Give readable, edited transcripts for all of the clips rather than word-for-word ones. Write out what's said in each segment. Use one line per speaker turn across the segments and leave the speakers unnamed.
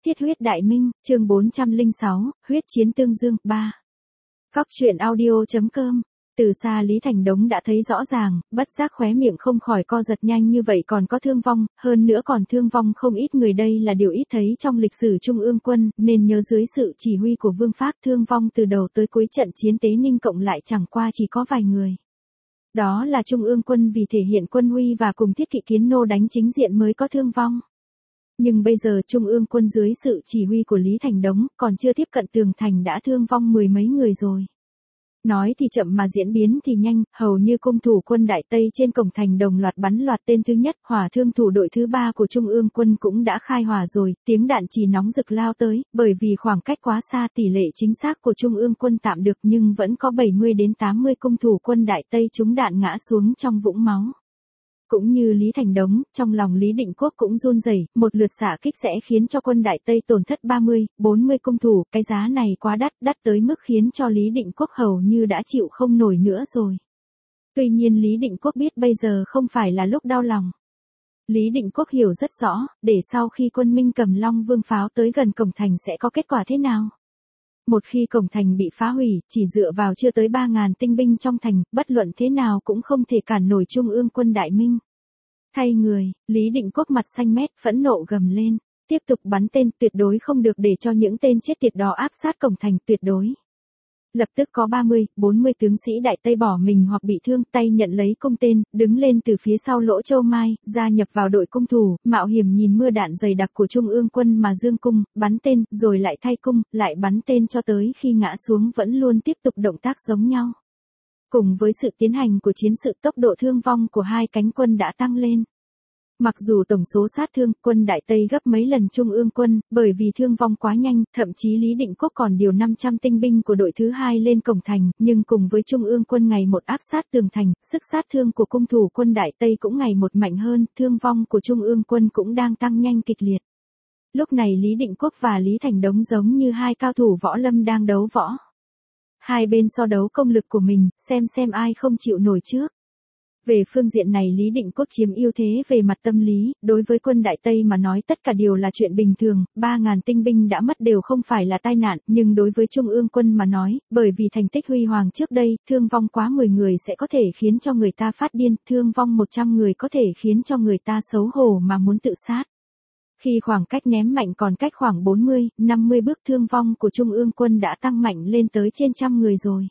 Thiết huyết đại minh, chương 406, huyết chiến tương dương, 3. Góc truyện audio.com. Từ xa Lý Thành Đống đã thấy rõ ràng, bất giác khóe miệng không khỏi co giật nhanh như vậy còn có thương vong, hơn nữa còn thương vong không ít người, đây là điều ít thấy trong lịch sử Trung ương quân, nên nhớ dưới sự chỉ huy của Vương Phác thương vong từ đầu tới cuối trận chiến Tế Ninh cộng lại chẳng qua chỉ có vài người. Đó là Trung ương quân vì thể hiện quân uy và cùng Thiết Kỵ Kiến Nô đánh chính diện mới có thương vong. Nhưng bây giờ Trung ương quân dưới sự chỉ huy của Lý Thành Đống còn chưa tiếp cận tường thành đã thương vong mười mấy người rồi. Nói thì chậm mà diễn biến thì nhanh, hầu như cung thủ quân Đại Tây trên cổng thành đồng loạt bắn loạt tên thứ nhất, hỏa thương thủ đội thứ 3 của Trung ương quân cũng đã khai hỏa rồi, tiếng đạn chỉ nóng rực lao tới, bởi vì khoảng cách quá xa tỷ lệ chính xác của Trung ương quân tạm được nhưng vẫn có 70 đến 80 cung thủ quân Đại Tây trúng đạn ngã xuống trong vũng máu. Cũng như Lý Thành Đống, trong lòng Lý Định Quốc cũng run rẩy, một lượt xạ kích sẽ khiến cho quân Đại Tây tổn thất 30, 40 cung thủ, cái giá này quá đắt tới mức khiến cho Lý Định Quốc hầu như đã chịu không nổi nữa rồi. Tuy nhiên Lý Định Quốc biết bây giờ không phải là lúc đau lòng. Lý Định Quốc hiểu rất rõ, để sau khi quân Minh Cầm Long Vương pháo tới gần cổng thành sẽ có kết quả thế nào. Một khi cổng thành bị phá hủy, chỉ dựa vào chưa tới 3.000 tinh binh trong thành, bất luận thế nào cũng không thể cản nổi Trung ương quân Đại Minh. Thay người, Lý Định Quốc mặt xanh mét, phẫn nộ gầm lên, tiếp tục bắn tên, tuyệt đối không được để cho những tên chết tiệt đó áp sát cổng thành, tuyệt đối. Lập tức có 30, 40 tướng sĩ Đại Tây bỏ mình hoặc bị thương, tay nhận lấy cung tên, đứng lên từ phía sau lỗ châu mai, gia nhập vào đội cung thủ, mạo hiểm nhìn mưa đạn dày đặc của Trung ương quân mà dương cung, bắn tên, rồi lại thay cung, lại bắn tên cho tới khi ngã xuống vẫn luôn tiếp tục động tác giống nhau. Cùng với sự tiến hành của chiến sự, tốc độ thương vong của hai cánh quân đã tăng lên. Mặc dù tổng số sát thương quân Đại Tây gấp mấy lần Trung ương quân, bởi vì thương vong quá nhanh, thậm chí Lý Định Quốc còn điều 500 tinh binh của đội thứ 2 lên cổng thành, nhưng cùng với Trung ương quân ngày một áp sát tường thành, sức sát thương của cung thủ quân Đại Tây cũng ngày một mạnh hơn, thương vong của Trung ương quân cũng đang tăng nhanh kịch liệt. Lúc này Lý Định Quốc và Lý Thành Đống giống như hai cao thủ võ lâm đang đấu võ. Hai bên so đấu công lực của mình, xem ai không chịu nổi trước. Về phương diện này Lý Định Quốc chiếm ưu thế về mặt tâm lý, đối với quân Đại Tây mà nói tất cả đều là chuyện bình thường, 3.000 tinh binh đã mất đều không phải là tai nạn, nhưng đối với Trung ương quân mà nói, bởi vì thành tích huy hoàng trước đây, thương vong quá 10 người sẽ có thể khiến cho người ta phát điên, thương vong 100 người có thể khiến cho người ta xấu hổ mà muốn tự sát. Khi khoảng cách ném mạnh còn cách khoảng 40, 50 bước, thương vong của Trung ương quân đã tăng mạnh lên tới trên 100 người rồi.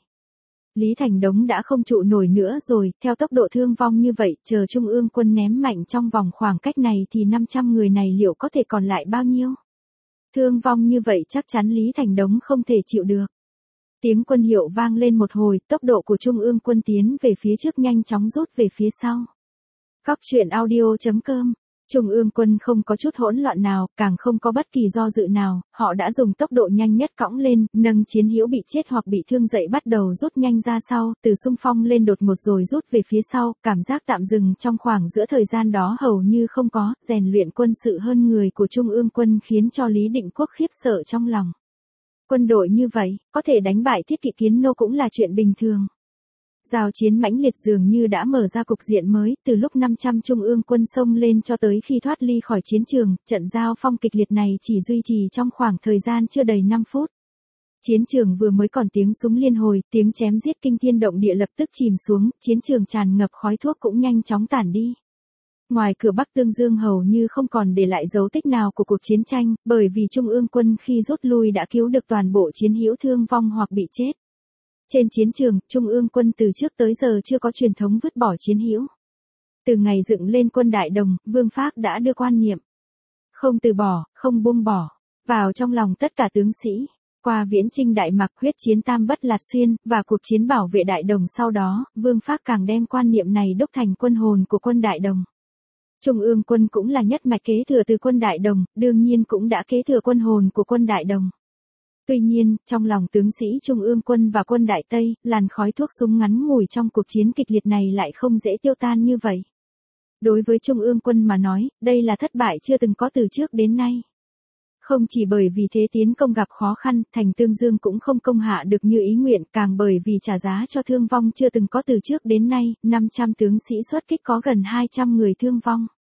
Lý Thành Đống đã không trụ nổi nữa rồi, theo tốc độ thương vong như vậy, chờ Trung ương quân ném mạnh trong vòng khoảng cách này thì 500 người này liệu có thể còn lại bao nhiêu? Thương vong như vậy chắc chắn Lý Thành Đống không thể chịu được. Tiếng quân hiệu vang lên một hồi, tốc độ của Trung ương quân tiến về phía trước nhanh chóng rút về phía sau. Góc truyện audio.com. Trung ương quân không có chút hỗn loạn nào, càng không có bất kỳ do dự nào, họ đã dùng tốc độ nhanh nhất cõng lên, nâng chiến hữu bị chết hoặc bị thương dậy bắt đầu rút nhanh ra sau, từ xung phong lên đột ngột rồi rút về phía sau, cảm giác tạm dừng trong khoảng giữa thời gian đó hầu như không có, rèn luyện quân sự hơn người của Trung ương quân khiến cho Lý Định Quốc khiếp sợ trong lòng. Quân đội như vậy, có thể đánh bại Thiết Kỵ Kiến Nô cũng là chuyện bình thường. Giao chiến mãnh liệt dường như đã mở ra cục diện mới, từ lúc 500 Trung ương quân xông lên cho tới khi thoát ly khỏi chiến trường, trận giao phong kịch liệt này chỉ duy trì trong khoảng thời gian chưa đầy 5 phút. Chiến trường vừa mới còn tiếng súng liên hồi, tiếng chém giết kinh thiên động địa lập tức chìm xuống, chiến trường tràn ngập khói thuốc cũng nhanh chóng tản đi. Ngoài cửa Bắc Tương Dương hầu như không còn để lại dấu tích nào của cuộc chiến tranh, bởi vì Trung ương quân khi rút lui đã cứu được toàn bộ chiến hữu thương vong hoặc bị chết. Trên chiến trường, Trung ương quân từ trước tới giờ chưa có truyền thống vứt bỏ chiến hữu. Từ ngày dựng lên quân Đại Đồng, Vương Phác đã đưa quan niệm không từ bỏ, không buông bỏ vào trong lòng tất cả tướng sĩ. Qua viễn chinh Đại Mạc, huyết chiến Tam Bất Lạt Xuyên và cuộc chiến bảo vệ Đại Đồng sau đó, Vương Phác càng đem quan niệm này đúc thành quân hồn của quân Đại Đồng. Trung ương quân cũng là nhất mạch kế thừa từ quân Đại Đồng, đương nhiên cũng đã kế thừa quân hồn của quân Đại Đồng. Tuy nhiên, trong lòng tướng sĩ Trung ương quân và quân Đại Tây, làn khói thuốc súng ngắn ngủi trong cuộc chiến kịch liệt này lại không dễ tiêu tan như vậy. Đối với Trung ương quân mà nói, đây là thất bại chưa từng có từ trước đến nay. Không chỉ bởi vì thế tiến công gặp khó khăn, thành Tương Dương cũng không công hạ được như ý nguyện, càng bởi vì trả giá cho thương vong chưa từng có từ trước đến nay, 500 tướng sĩ xuất kích có gần 200 người thương vong.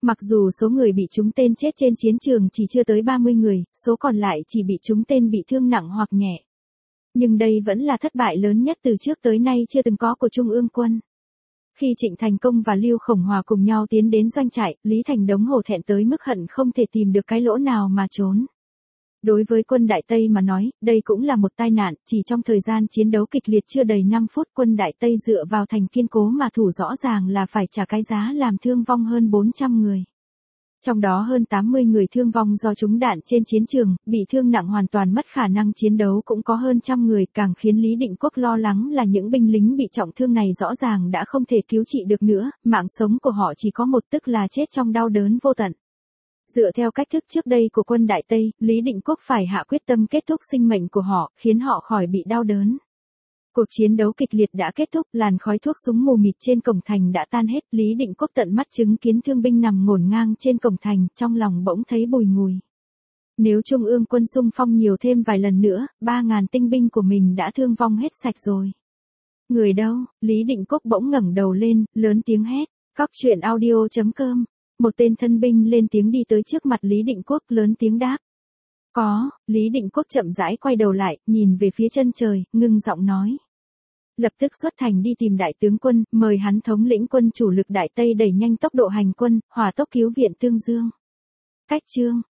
Mặc dù số người bị trúng tên chết trên chiến trường chỉ chưa tới 30 người, số còn lại chỉ bị trúng tên bị thương nặng hoặc nhẹ. Nhưng đây vẫn là thất bại lớn nhất từ trước tới nay chưa từng có của Trung ương quân. Khi Trịnh Thành Công và Lưu Khổng Hòa cùng nhau tiến đến doanh trại, Lý Thành Đống hổ thẹn tới mức hận không thể tìm được cái lỗ nào mà trốn. Đối với quân Đại Tây mà nói, đây cũng là một tai nạn, chỉ trong thời gian chiến đấu kịch liệt chưa đầy 5 phút quân Đại Tây dựa vào thành kiên cố mà thủ rõ ràng là phải trả cái giá làm thương vong hơn 400 người. Trong đó hơn 80 người thương vong do trúng đạn trên chiến trường, bị thương nặng hoàn toàn mất khả năng chiến đấu cũng có hơn trăm người, càng khiến Lý Định Quốc lo lắng là những binh lính bị trọng thương này rõ ràng đã không thể cứu trị được nữa, mạng sống của họ chỉ có một, tức là chết trong đau đớn vô tận. Dựa theo cách thức trước đây của quân Đại Tây, Lý Định Quốc phải hạ quyết tâm kết thúc sinh mệnh của họ, khiến họ khỏi bị đau đớn. Cuộc chiến đấu kịch liệt đã kết thúc, làn khói thuốc súng mù mịt trên cổng thành đã tan hết, Lý Định Quốc tận mắt chứng kiến thương binh nằm ngổn ngang trên cổng thành, trong lòng bỗng thấy bùi ngùi. Nếu Trung ương quân xung phong nhiều thêm vài lần nữa, 3.000 tinh binh của mình đã thương vong hết sạch rồi. Người đâu? Lý Định Quốc bỗng ngẩng đầu lên, lớn tiếng hét. Cóc truyện audio.com. Một tên thân binh lên tiếng đi tới trước mặt Lý Định Quốc, lớn tiếng đáp. Có. Lý Định Quốc chậm rãi quay đầu lại, nhìn về phía chân trời, ngưng giọng nói. Lập tức xuất thành đi tìm đại tướng quân, mời hắn thống lĩnh quân chủ lực Đại Tây đẩy nhanh tốc độ hành quân, hỏa tốc cứu viện Tương Dương. Cách chương.